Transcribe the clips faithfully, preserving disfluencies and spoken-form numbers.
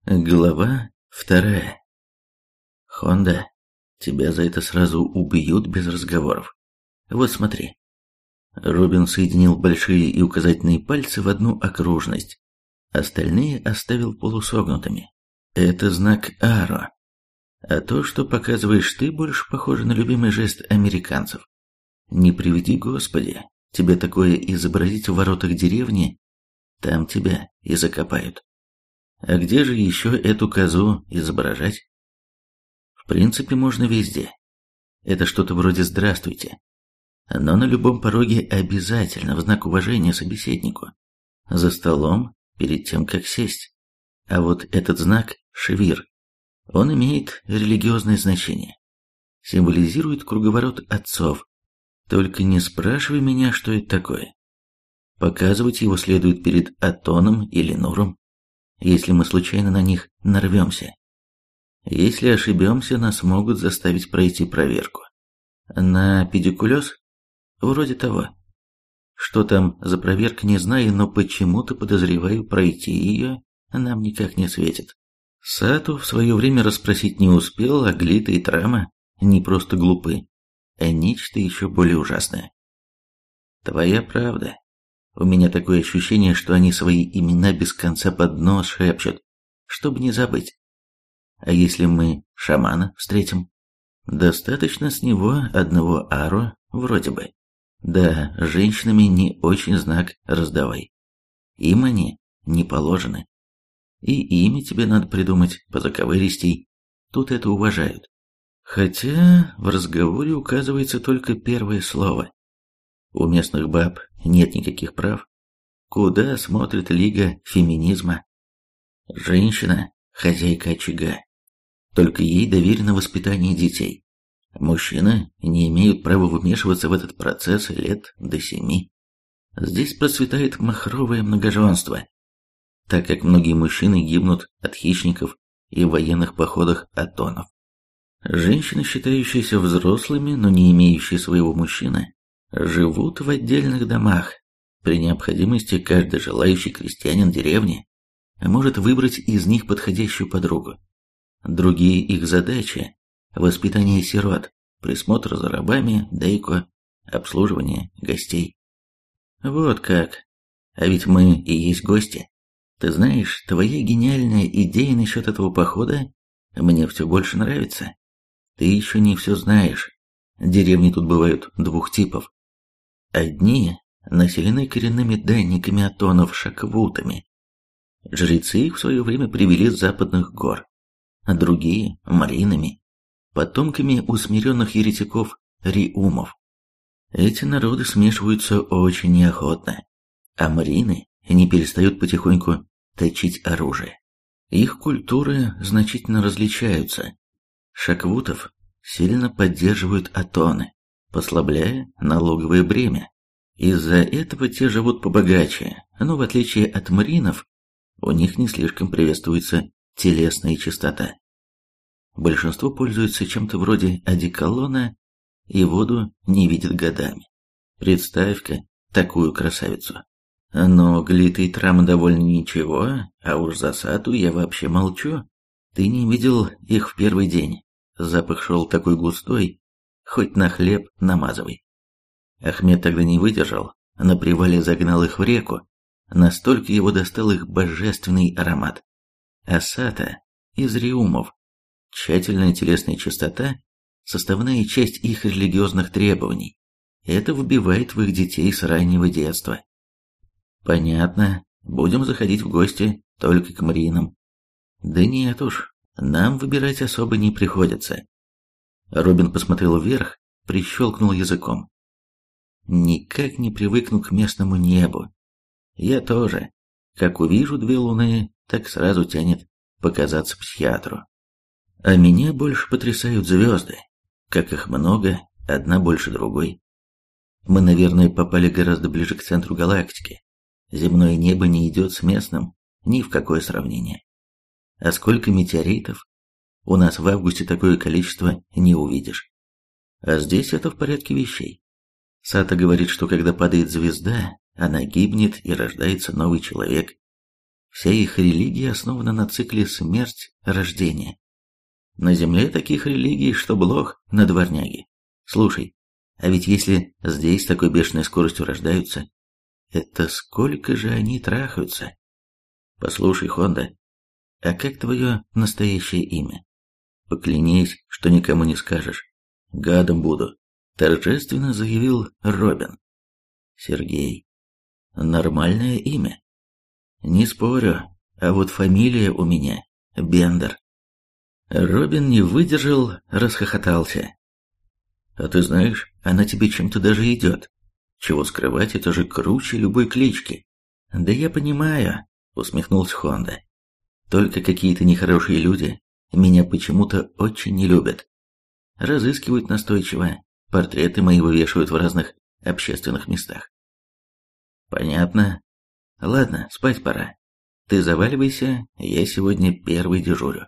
Глава вторая. Хонда, тебя за это сразу убьют без разговоров. Вот смотри. Робин соединил большие и указательные пальцы в одну окружность. Остальные оставил полусогнутыми. Это знак Аро. А то, что показываешь ты, больше похоже на любимый жест американцев. Не приведи Господи, тебе такое изобразить в воротах деревни, там тебя и закопают. А где же еще эту козу изображать? В принципе, можно везде. Это что-то вроде «здравствуйте». Но на любом пороге обязательно в знак уважения собеседнику. За столом, перед тем, как сесть. А вот этот знак «шевир», он имеет религиозное значение. Символизирует круговорот отцов. Только не спрашивай меня, что это такое. Показывать его следует перед Атоном или Нуром, если мы случайно на них нарвемся. Если ошибемся, нас могут заставить пройти проверку. На педикулез? Вроде того. Что там за проверка, не знаю, но почему-то подозреваю, пройти ее нам никак не светит. Сату в свое время расспросить не успел, а Глита и Трама не просто глупы, а нечто еще более ужасное. Твоя правда. У меня такое ощущение, что они свои имена без конца под нос шепчут, чтобы не забыть. А если мы шамана встретим? Достаточно с него одного Аро, вроде бы. Да, женщинами не очень знак раздавай. Им они не положены. И имя тебе надо придумать позаковыристей. Тут это уважают. Хотя в разговоре указывается только первое слово. У местных баб нет никаких прав. Куда смотрит Лига феминизма? Женщина – хозяйка очага. Только ей доверено воспитание детей. Мужчины не имеют права вмешиваться в этот процесс лет до семи. Здесь процветает махровое многоженство, так как многие мужчины гибнут от хищников и в военных походах атонов. Женщины, считающиеся взрослыми, но не имеющие своего мужчины, живут в отдельных домах. При необходимости каждый желающий крестьянин деревни может выбрать из них подходящую подругу. Другие их задачи – воспитание сирот, присмотр за рабами, дейко, обслуживание гостей. Вот как. А ведь мы и есть гости. Ты знаешь, твоя гениальная идея насчет этого похода мне все больше нравится. Ты еще не все знаешь. Деревни тут бывают двух типов. Одни населены коренными данниками атонов шаквутами. Жрецы их в свое время привели с западных гор, а другие – маринами, потомками усмиренных еретиков риумов. Эти народы смешиваются очень неохотно, а марины не перестают потихоньку точить оружие. Их культуры значительно различаются. Шаквутов сильно поддерживают атоны, послабляя налоговое бремя. Из-за этого те живут побогаче, но в отличие от маринов, у них не слишком приветствуется телесная чистота. Большинство пользуется чем-то вроде одеколона и воду не видит годами. Представь-ка такую красавицу. Но Глита и Трама довольно ничего, а уж за Сату я вообще молчу. Ты не видел их в первый день. Запах шел такой густой, хоть на хлеб намазывай. Ахмед тогда не выдержал, на привале загнал их в реку, настолько его достал их божественный аромат. А Сата из риумов. Тщательная телесная чистота – составная часть их религиозных требований. Это вбивает в их детей с раннего детства. Понятно, будем заходить в гости только к маринам. Да нет уж, нам выбирать особо не приходится. Робин посмотрел вверх, прищелкнул языком. Никак не привыкну к местному небу. Я тоже. Как увижу две луны, так сразу тянет показаться психиатру. А меня больше потрясают звезды. Как их много, одна больше другой. Мы, наверное, попали гораздо ближе к центру галактики. Земное небо не идет с местным ни в какое сравнение. А сколько метеоритов? У нас в августе такое количество не увидишь. А здесь это в порядке вещей. Сата говорит, что когда падает звезда, она гибнет и рождается новый человек. Вся их религия основана на цикле смерть-рождение. На земле таких религий, что блох на дворняге. Слушай, а ведь если здесь с такой бешеной скоростью рождаются, это сколько же они трахаются? Послушай, Хонда, а как твое настоящее имя? Поклянись, что никому не скажешь. Гадом буду, торжественно заявил Робин. Сергей. Нормальное имя. Не спорю, а вот фамилия у меня Бендер. Робин не выдержал, расхохотался. А ты знаешь, она тебе чем-то даже идет. Чего скрывать, это же круче любой клички. Да я понимаю, усмехнулся Хонда. Только какие-то нехорошие люди меня почему-то очень не любят. Разыскивают настойчиво, портреты мои вывешивают в разных общественных местах. Понятно. Ладно, спать пора. Ты заваливайся, я сегодня первый дежурю.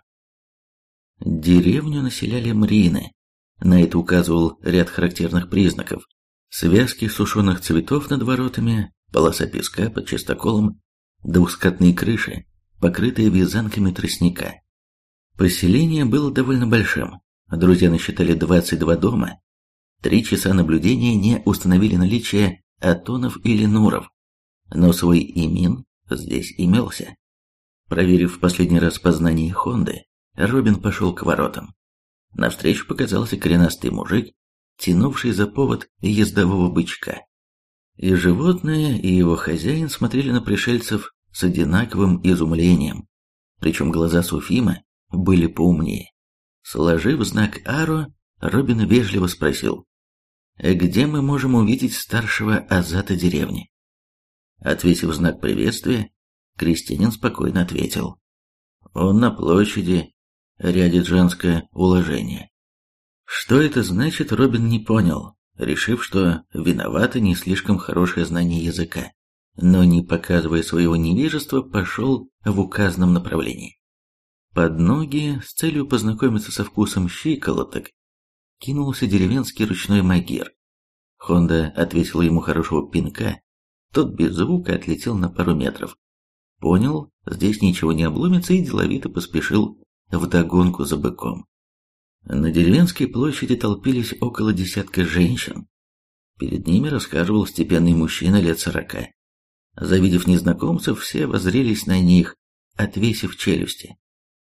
Деревню населяли мрины. На это указывал ряд характерных признаков. Связки сушеных цветов над воротами, полоса песка под частоколом, двухскатные крыши, покрытые вязанками тростника. Поселение было довольно большим. Друзья насчитали двадцать два дома. Три часа наблюдения не установили наличие атонов или нуров, но свой имин здесь имелся. Проверив в последний раз познание Хонды, Робин пошел к воротам. Навстречу показался коренастый мужик, тянувший за повод ездового бычка. И животное, и его хозяин смотрели на пришельцев с одинаковым изумлением, причем глаза Суфима были поумнее. Сложив знак Аро, Робин вежливо спросил: «Где мы можем увидеть старшего азата деревни?» Ответив знак приветствия, крестьянин спокойно ответил: «Он на площади, рядит женское уложение». Что это значит, Робин не понял, решив, что виновато не слишком хорошее знание языка, но, не показывая своего невежества, пошел в указанном направлении. Под ноги, с целью познакомиться со вкусом щиколоток, кинулся деревенский ручной магир. Хонда отвесила ему хорошего пинка, тот без звука отлетел на пару метров. Понял, здесь ничего не обломится, и деловито поспешил вдогонку за быком. На деревенской площади толпились около десятка женщин. Перед ними расхаживал степенный мужчина лет сорока. Завидев незнакомцев, все воззрелись на них, отвесив челюсти.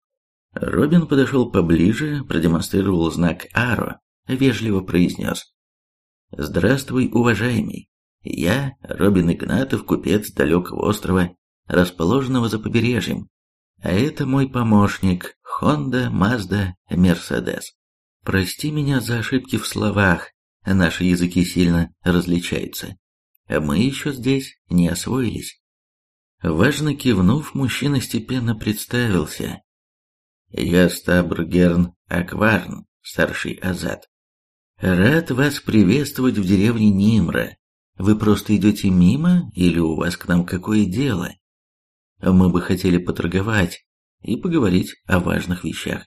Робин подошел поближе, продемонстрировал знак Аро, вежливо произнес: «Здравствуй, уважаемый. Я Робин Игнатов, купец далекого острова, расположенного за побережьем. А это мой помощник, Хонда, Мазда, Мерседес. Прости меня за ошибки в словах, наши языки сильно различаются. Мы еще здесь не освоились». Важно кивнув, мужчина степенно представился: «Я Стабр Герн Акварн, старший азат. Рад вас приветствовать в деревне Нимра. Вы просто идете мимо или у вас к нам какое дело? Мы бы хотели поторговать и поговорить о важных вещах.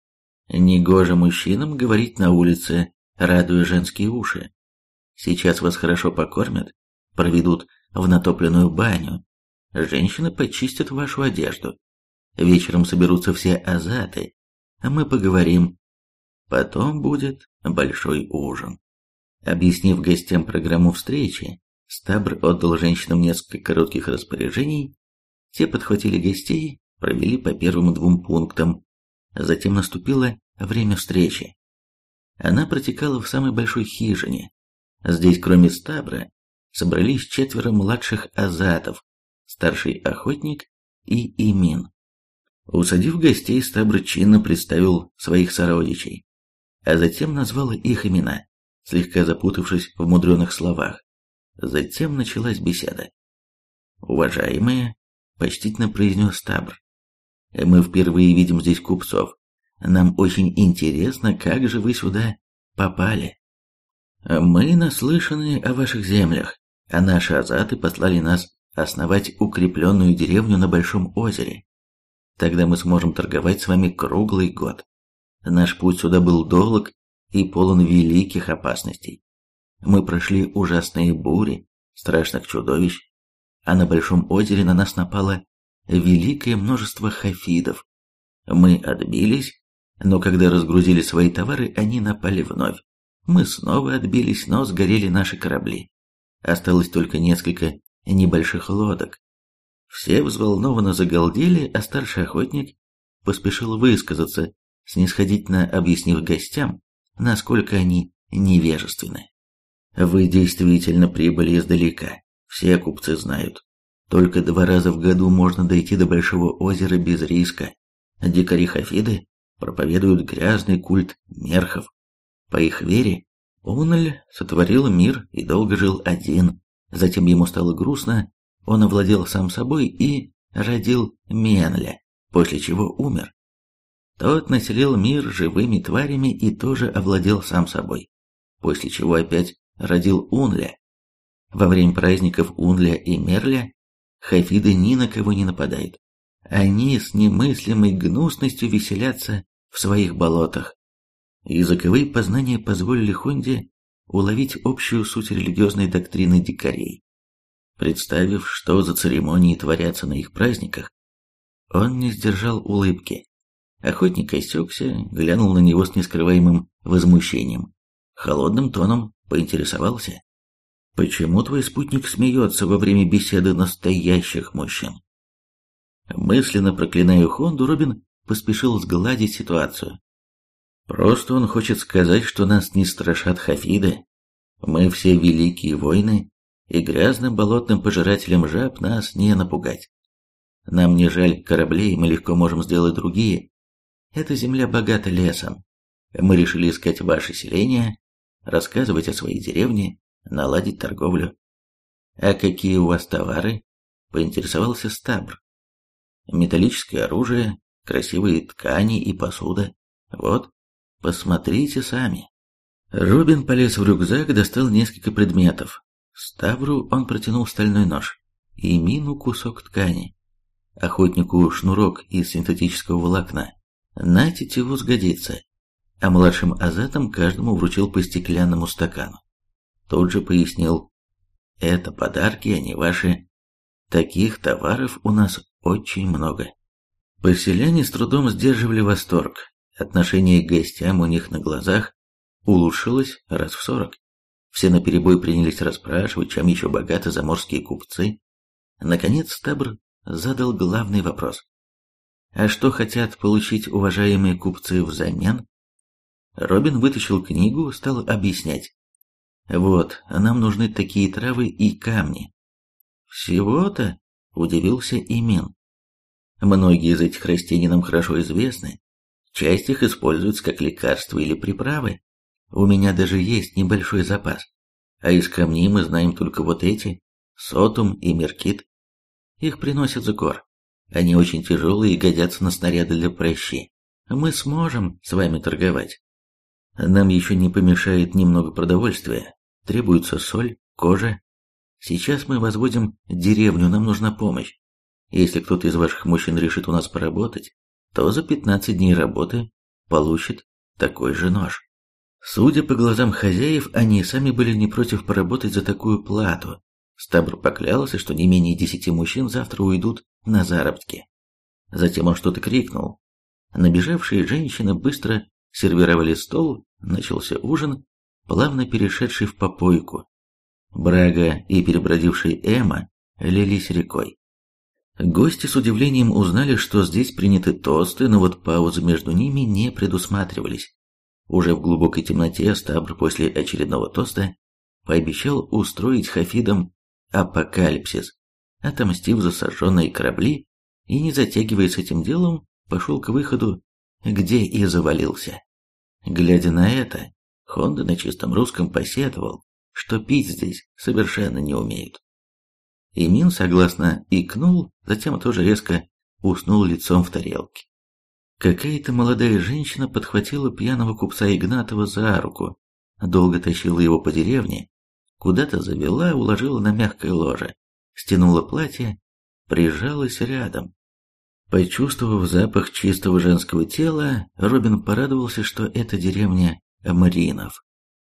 Негоже мужчинам говорить на улице, радуя женские уши. Сейчас вас хорошо покормят, проведут в натопленную баню. Женщины почистят вашу одежду. Вечером соберутся все азаты, а мы поговорим. Потом будет большой ужин». Объяснив гостям программу встречи, Стабр отдал женщинам несколько коротких распоряжений. Те подхватили гостей, провели по первым двум пунктам. Затем наступило время встречи. Она протекала в самой большой хижине. Здесь, кроме Стабра, собрались четверо младших азатов, старший охотник и Имин. Усадив гостей, Стабр чинно представил своих сородичей, а затем назвал их имена, слегка запутавшись в мудреных словах. Затем началась беседа. «Уважаемые», — почтительно произнес Стабр, — «мы впервые видим здесь купцов. Нам очень интересно, как же вы сюда попали. Мы наслышаны о ваших землях, а наши азаты послали нас основать укрепленную деревню на Большом озере. Тогда мы сможем торговать с вами круглый год. Наш путь сюда был долг и полон великих опасностей. Мы прошли ужасные бури, страшных чудовищ, а на Большом озере на нас напала великое множество хафидов. Мы отбились, но когда разгрузили свои товары, они напали вновь. Мы снова отбились, но сгорели наши корабли. Осталось только несколько небольших лодок. Все взволнованно загалдели, а старший охотник поспешил высказаться, снисходительно объяснив гостям, насколько они невежественны. Вы действительно прибыли издалека, все купцы знают. Только два раза в году можно дойти до Большого озера без риска. Дикари-хафиды проповедуют грязный культ мерхов. По их вере, Унль сотворил мир и долго жил один. Затем ему стало грустно, он овладел сам собой и родил Менля, после чего умер. Тот населил мир живыми тварями и тоже овладел сам собой, после чего опять родил Унля. Во время праздников Унля и Мерля хафиды ни на кого не нападают. Они с немыслимой гнусностью веселятся в своих болотах. Языковые познания позволили Хонде уловить общую суть религиозной доктрины дикарей. Представив, что за церемонии творятся на их праздниках, он не сдержал улыбки. Охотник осекся, глянул на него с нескрываемым возмущением. Холодным тоном поинтересовался: «Почему твой спутник смеется во время беседы настоящих мужчин?» Мысленно проклиная Хонду, Робин поспешил сгладить ситуацию. «Просто он хочет сказать, что нас не страшат хафиды. Мы все великие воины, и грязным болотным пожирателям жаб нас не напугать. Нам не жаль кораблей, мы легко можем сделать другие. Эта земля богата лесом. Мы решили искать ваше селение, рассказывать о своей деревне, наладить торговлю». «А какие у вас товары?» – поинтересовался Стабр. «Металлическое оружие, красивые ткани и посуда. Вот, посмотрите сами». Робин полез в рюкзак, достал несколько предметов. Ставру он протянул стальной нож и Мину кусок ткани. Охотнику шнурок из синтетического волокна. На тетиву сгодится. А младшим азатам каждому вручил по стеклянному стакану. Тут же пояснил: это подарки, а не ваши. Таких товаров у нас очень много. Поселяне с трудом сдерживали восторг. Отношение к гостям у них на глазах улучшилось раз в сорок. Все наперебой принялись расспрашивать, чем еще богаты заморские купцы. Наконец Стабр задал главный вопрос. А что хотят получить уважаемые купцы взамен? Робин вытащил книгу, стал объяснять. Вот, нам нужны такие травы и камни. Всего-то? Удивился Имин. Многие из этих растений нам хорошо известны. Часть их используется как лекарства или приправы. У меня даже есть небольшой запас. А из камней мы знаем только вот эти, сотум и меркит. Их приносят с гор. Они очень тяжелые и годятся на снаряды для пращи. Мы сможем с вами торговать. Нам еще не помешает немного продовольствия. Требуется соль, кожа. Сейчас мы возводим деревню, нам нужна помощь. Если кто-то из ваших мужчин решит у нас поработать, то за пятнадцать дней работы получит такой же нож. Судя по глазам хозяев, они сами были не против поработать за такую плату. Стабр поклялся, что не менее десяти мужчин завтра уйдут на заработки. Затем он что-то крикнул. Набежавшие женщины быстро сервировали стол, начался ужин, плавно перешедший в попойку. Брага и перебродивший Эмма лились рекой. Гости с удивлением узнали, что здесь приняты тосты, но вот паузы между ними не предусматривались. Уже в глубокой темноте Стабр после очередного тоста пообещал устроить хафидам апокалипсис, отомстив за сожженные корабли, и, не затягивая с этим делом, пошел к выходу, где и завалился. Глядя на это, Хонда на чистом русском посетовал, что пить здесь совершенно не умеют. Имин согласно икнул, затем тоже резко уснул лицом в тарелке. Какая-то молодая женщина подхватила пьяного купца Игнатова за руку, долго тащила его по деревне, куда-то завела, уложила на мягкое ложе, стянула платье, прижалась рядом. Почувствовав запах чистого женского тела, Робин порадовался, что это деревня Маринов.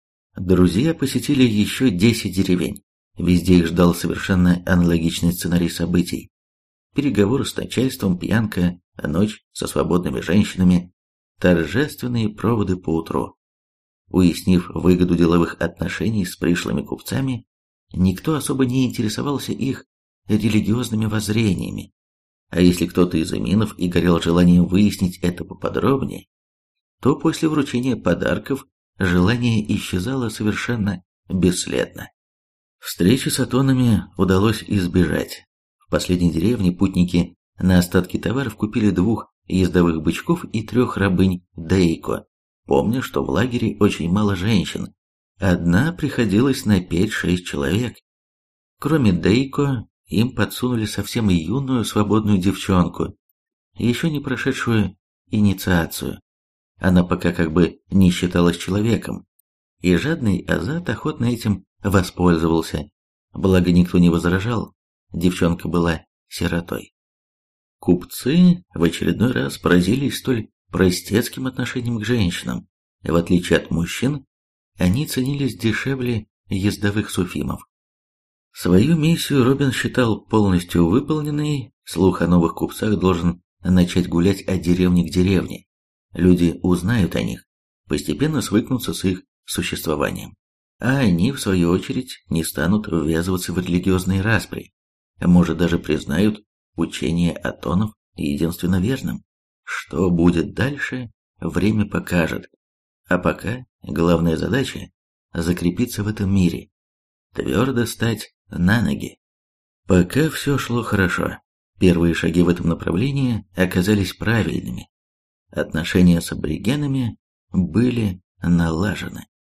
Друзья посетили еще десять деревень. Везде их ждал совершенно аналогичный сценарий событий. переговоры с начальством, пьянка, ночь со свободными женщинами, торжественные проводы по утру. Уяснив выгоду деловых отношений с пришлыми купцами, никто особо не интересовался их религиозными воззрениями. А если кто-то из эминов и горел желанием выяснить это поподробнее, то после вручения подарков желание исчезало совершенно бесследно. Встречи с атонами удалось избежать. В последней деревне путники на остатки товаров купили двух ездовых бычков и трех рабынь Дейко, помня, что в лагере очень мало женщин. Одна приходилась на пять-шесть человек. Кроме Дейко, им подсунули совсем юную свободную девчонку, еще не прошедшую инициацию. Она пока как бы не считалась человеком, и жадный Азат охотно этим воспользовался, благо никто не возражал, девчонка была сиротой. Купцы в очередной раз поразились столь простецким отношением к женщинам. В отличие от мужчин, они ценились дешевле ездовых суфимов. Свою миссию Робин считал полностью выполненной, слух о новых купцах должен начать гулять от деревни к деревне. Люди узнают о них, постепенно свыкнутся с их существованием. А они, в свою очередь, не станут ввязываться в религиозные распри, может, даже признают учение атонов единственно верным. Что будет дальше, время покажет. А пока главная задача – закрепиться в этом мире, твердо стать на ноги. Пока все шло хорошо. Первые шаги в этом направлении оказались правильными. Отношения с аборигенами были налажены.